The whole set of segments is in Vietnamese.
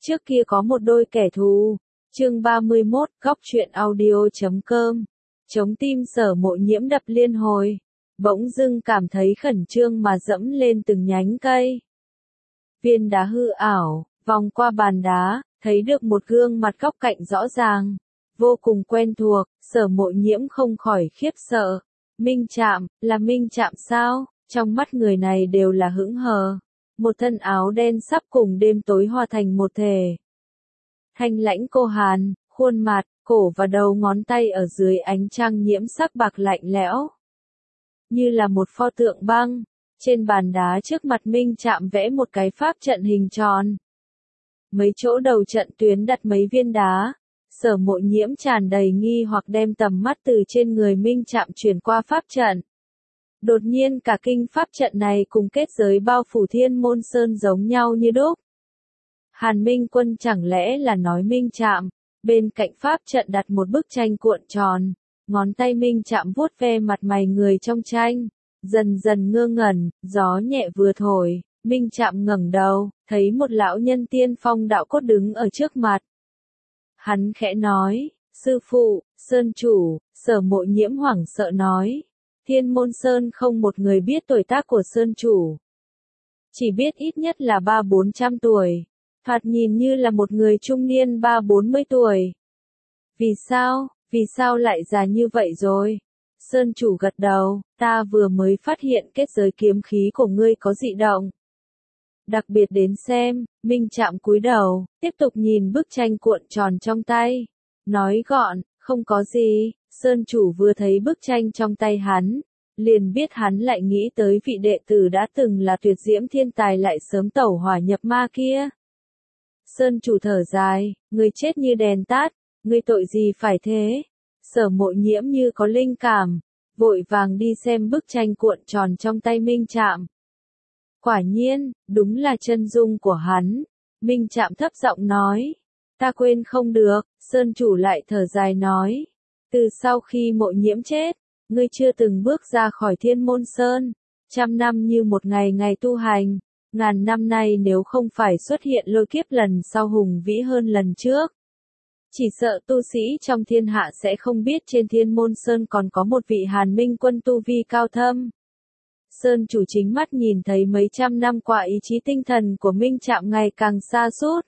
Trước kia có một đôi kẻ thù. Chương 31, góc truyện audio.com. Chống tim Sở Mộ Nhiễm đập liên hồi. Bỗng dưng cảm thấy khẩn trương mà dẫm lên từng nhánh cây. Viên đá hư ảo, vòng qua bàn đá, thấy được một gương mặt góc cạnh rõ ràng, vô cùng quen thuộc. Sở Mộ Nhiễm không khỏi khiếp sợ. Minh Trạm, là Minh Trạm sao? Trong mắt người này đều là hững hờ. Một thân áo đen sắp cùng đêm tối hòa thành một thể. Thanh lãnh cô hàn, khuôn mặt, cổ và đầu ngón tay ở dưới ánh trăng nhiễm sắc bạc lạnh lẽo. Như là một pho tượng băng, trên bàn đá trước mặt Minh Trạm vẽ một cái pháp trận hình tròn. Mấy chỗ đầu trận tuyến đặt mấy viên đá. Sở Mộ Nhiễm tràn đầy nghi hoặc đem tầm mắt từ trên người Minh Trạm chuyển qua pháp trận. Đột nhiên cả kinh pháp trận này cùng kết giới bao phủ Thiên Môn Sơn giống nhau như đúc. Hàn Minh Quân chẳng lẽ là nói Minh Trạm, bên cạnh pháp trận đặt một bức tranh cuộn tròn, ngón tay Minh Trạm vuốt ve mặt mày người trong tranh, dần dần ngơ ngẩn, gió nhẹ vừa thổi, Minh Trạm ngẩng đầu, thấy một lão nhân tiên phong đạo cốt đứng ở trước mặt. Hắn khẽ nói, sư phụ, Sơn chủ. Sở Mộ Nhiễm hoảng sợ nói. Thiên Môn Sơn không một người biết tuổi tác của Sơn chủ. Chỉ biết ít nhất là 300-400 tuổi. Thoạt nhìn như là một người trung niên 30-40 tuổi. Vì sao lại già như vậy rồi? Sơn chủ gật đầu, ta vừa mới phát hiện kết giới kiếm khí của ngươi có dị động. Đặc biệt đến xem. Minh Trạm cúi đầu, tiếp tục nhìn bức tranh cuộn tròn trong tay. Nói gọn, không có gì. Sơn chủ vừa thấy bức tranh trong tay hắn, liền biết hắn lại nghĩ tới vị đệ tử đã từng là tuyệt diễm thiên tài lại sớm tẩu hỏa nhập ma kia. Sơn chủ thở dài, người chết như đèn tắt, ngươi tội gì phải thế? Sở Mộ Nhiễm như có linh cảm, vội vàng đi xem bức tranh cuộn tròn trong tay Minh Trạm. Quả nhiên, đúng là chân dung của hắn. Minh Trạm thấp giọng nói, ta quên không được. Sơn chủ lại thở dài nói, từ sau khi Mộ Nhiễm chết, ngươi chưa từng bước ra khỏi Thiên Môn Sơn, 100 năm như một ngày ngày tu hành, ngàn năm nay nếu không phải xuất hiện lôi kiếp lần sau hùng vĩ hơn lần trước. Chỉ sợ tu sĩ trong thiên hạ sẽ không biết trên Thiên Môn Sơn còn có một vị Hàn Minh Quân tu vi cao thâm. Sơn chủ chính mắt nhìn thấy mấy trăm năm qua ý chí tinh thần của Minh Trạm ngày càng sa sút.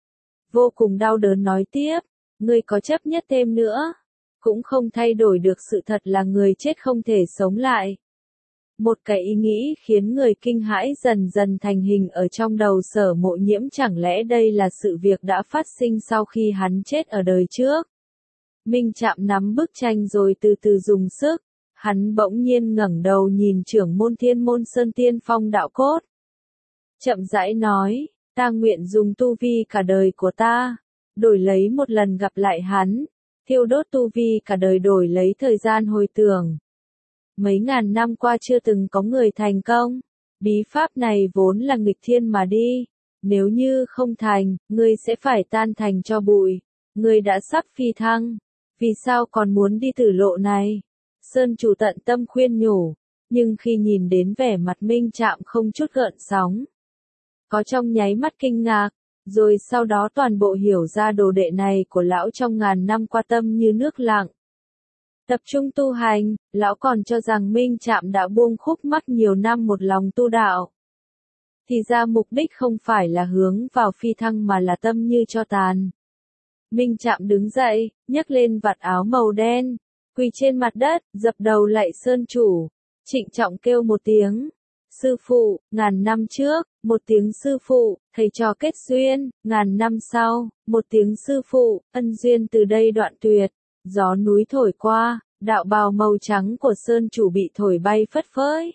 Vô cùng đau đớn nói tiếp, ngươi có chấp nhất thêm nữa, cũng không thay đổi được sự thật là người chết không thể sống lại. Một cái ý nghĩ khiến người kinh hãi dần dần thành hình ở trong đầu Sở Mộ Nhiễm, chẳng lẽ đây là sự việc đã phát sinh sau khi hắn chết ở đời trước. Minh Trạm nắm bức tranh rồi từ từ dùng sức, hắn bỗng nhiên ngẩng đầu nhìn trưởng môn Thiên Môn Sơn tiên phong đạo cốt. Chậm rãi nói, ta nguyện dùng tu vi cả đời của ta, đổi lấy một lần gặp lại hắn, thiêu đốt tu vi cả đời đổi lấy thời gian hồi tưởng. Mấy ngàn năm qua chưa từng có người thành công, bí pháp này vốn là nghịch thiên mà đi, nếu như không thành, ngươi sẽ phải tan thành tro bụi, ngươi đã sắp phi thăng, vì sao còn muốn đi tử lộ này? Sơn chủ tận tâm khuyên nhủ, nhưng khi nhìn đến vẻ mặt Minh Trạm không chút gợn sóng, có trong nháy mắt kinh ngạc, rồi sau đó toàn bộ hiểu ra đồ đệ này của lão trong ngàn năm qua tâm như nước lặng. Tập trung tu hành, lão còn cho rằng Minh Trạm đã buông khúc mắc nhiều năm một lòng tu đạo. Thì ra mục đích không phải là hướng vào phi thăng mà là tâm như tro tàn. Minh Trạm đứng dậy, nhấc lên vạt áo màu đen, quỳ trên mặt đất, dập đầu lạy Sơn chủ, trịnh trọng kêu một tiếng. Sư phụ, ngàn năm trước, một tiếng sư phụ, thầy trò kết duyên, ngàn năm sau, một tiếng sư phụ, ân duyên từ đây đoạn tuyệt. Gió núi thổi qua, đạo bào màu trắng của Sơn chủ bị thổi bay phất phới.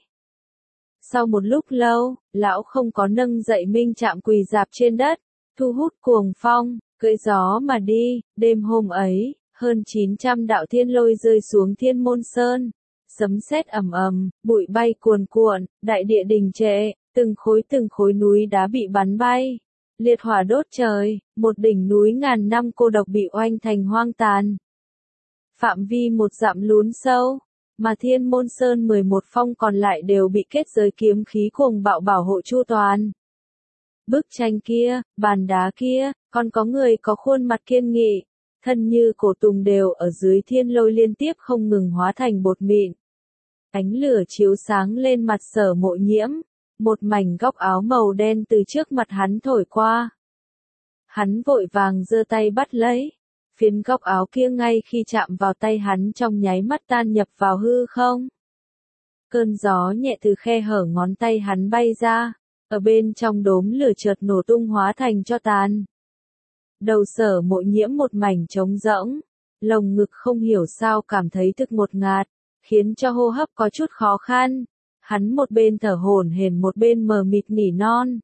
Sau một lúc lâu, lão không có nâng dậy Minh Trạm quỳ rạp trên đất, thu hút cuồng phong, cưỡi gió mà đi. Đêm hôm ấy, hơn 900 đạo thiên lôi rơi xuống Thiên Môn Sơn. Sấm sét ầm ầm, bụi bay cuồn cuộn, đại địa đình trệ, từng khối núi đá bị bắn bay. Liệt hỏa đốt trời, một đỉnh núi ngàn năm cô độc bị oanh thành hoang tàn. Phạm vi 1 dặm lún sâu, mà Thiên Môn Sơn 11 phong còn lại đều bị kết giới kiếm khí cuồng bạo bảo hộ chu toàn. Bức tranh kia, bàn đá kia, còn có người có khuôn mặt kiên nghị, thân như cổ tùng đều ở dưới thiên lôi liên tiếp không ngừng hóa thành bột mịn. Ánh lửa chiếu sáng lên mặt Sở Mộ Nhiễm, một mảnh góc áo màu đen từ trước mặt hắn thổi qua. Hắn vội vàng giơ tay bắt lấy, phiến góc áo kia ngay khi chạm vào tay hắn trong nháy mắt tan nhập vào hư không. Cơn gió nhẹ từ khe hở ngón tay hắn bay ra, ở bên trong đốm lửa chợt nổ tung hóa thành tro tàn. Đầu Sở Mộ Nhiễm một mảnh trống rỗng, lồng ngực không hiểu sao cảm thấy thực ngột ngạt, khiến cho hô hấp có chút khó khăn. Hắn một bên thở hổn hển một bên mờ mịt nỉ non.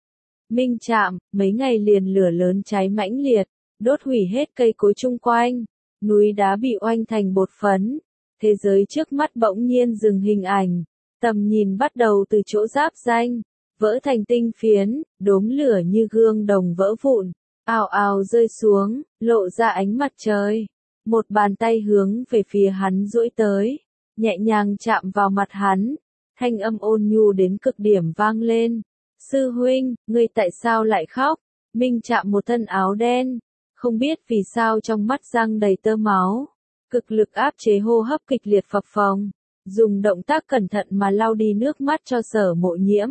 Minh Trạm, mấy ngày liền lửa lớn cháy mãnh liệt, đốt hủy hết cây cối chung quanh, núi đá bị oanh thành bột phấn. Thế giới trước mắt bỗng nhiên dừng hình ảnh, tầm nhìn bắt đầu từ chỗ giáp ranh, vỡ thành tinh phiến, đốm lửa như gương đồng vỡ vụn, ào ào rơi xuống, lộ ra ánh mặt trời. Một bàn tay hướng về phía hắn duỗi tới, nhẹ nhàng chạm vào mặt hắn, thanh âm ôn nhu đến cực điểm vang lên. Sư huynh, ngươi tại sao lại khóc? Minh Trạm một thân áo đen, không biết vì sao trong mắt răng đầy tơ máu, cực lực áp chế hô hấp kịch liệt phập phồng, dùng động tác cẩn thận mà lau đi nước mắt cho Sở Mộ Nhiễm.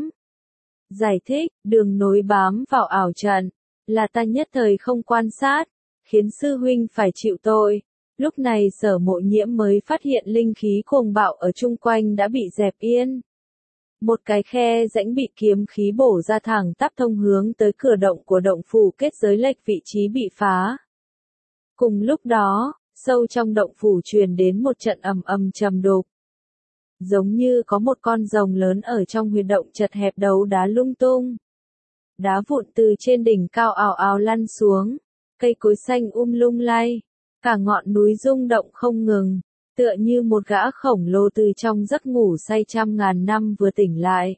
Giải thích, đường nối bám vào ảo trận, là ta nhất thời không quan sát, khiến sư huynh phải chịu tội. Lúc này Sở Mộ Nhiễm mới phát hiện linh khí cuồng bạo ở chung quanh đã bị dẹp yên. Một cái khe rãnh bị kiếm khí bổ ra thẳng tắp thông hướng tới cửa động của động phủ kết giới lệch vị trí bị phá. Cùng lúc đó, sâu trong động phủ truyền đến một trận ầm ầm trầm đục. Giống như có một con rồng lớn ở trong huyệt động chật hẹp đấu đá lung tung. Đá vụn từ trên đỉnh cao ào ào lăn xuống, cây cối xanh lung lay, cả ngọn núi rung động không ngừng, tựa như một gã khổng lồ từ trong giấc ngủ say trăm ngàn năm vừa tỉnh lại.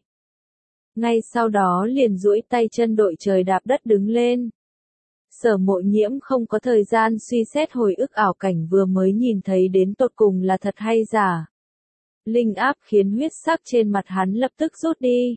Ngay sau đó liền duỗi tay chân đội trời đạp đất đứng lên. Sở Mộ Nhiễm không có thời gian suy xét hồi ức ảo cảnh vừa mới nhìn thấy đến tột cùng là thật hay giả. Linh áp khiến huyết sắc trên mặt hắn lập tức rút đi.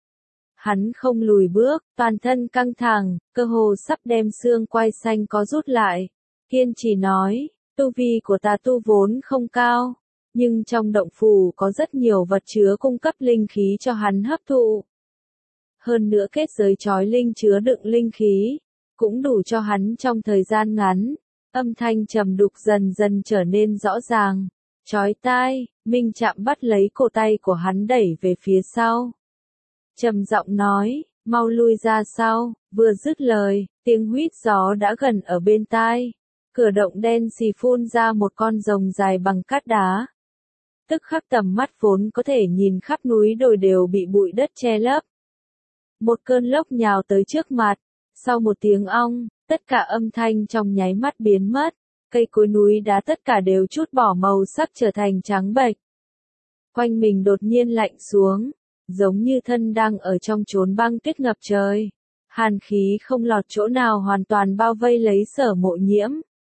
Hắn không lùi bước, toàn thân căng thẳng, cơ hồ sắp đem xương quai xanh có rút lại. Kiên trì nói, tu vi của ta tu vốn không cao, nhưng trong động phủ có rất nhiều vật chứa cung cấp linh khí cho hắn hấp thụ. Hơn nữa kết giới chói linh chứa đựng linh khí, cũng đủ cho hắn trong thời gian ngắn. Âm thanh trầm đục dần dần trở nên rõ ràng, chói tai. Minh Trạm bắt lấy cổ tay của hắn đẩy về phía sau. Trầm giọng nói, mau lui ra sau. Vừa dứt lời, tiếng huýt gió đã gần ở bên tai. Cửa động đen xì phun ra một con rồng dài bằng cát đá. Tức khắc tầm mắt vốn có thể nhìn khắp núi đồi đều bị bụi đất che lấp. Một cơn lốc nhào tới trước mặt, sau một tiếng ong, tất cả âm thanh trong nháy mắt biến mất, cây cối núi đá tất cả đều chút bỏ màu sắc trở thành trắng bệch. Quanh mình đột nhiên lạnh xuống, giống như thân đang ở trong chốn băng tuyết ngập trời. Hàn khí không lọt chỗ nào hoàn toàn bao vây lấy Sở Mộ Nhiễm.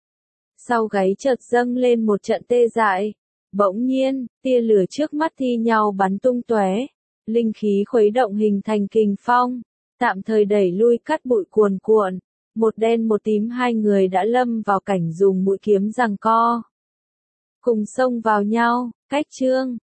Sau gáy chợt dâng lên một trận tê dại. Bỗng nhiên, tia lửa trước mắt thi nhau bắn tung tóe, linh khí khuấy động hình thành kình phong, tạm thời đẩy lui cát bụi cuồn cuộn. Một đen một tím hai người đã lâm vào cảnh dùng mũi kiếm giằng co. Cùng xông vào nhau, cách chương.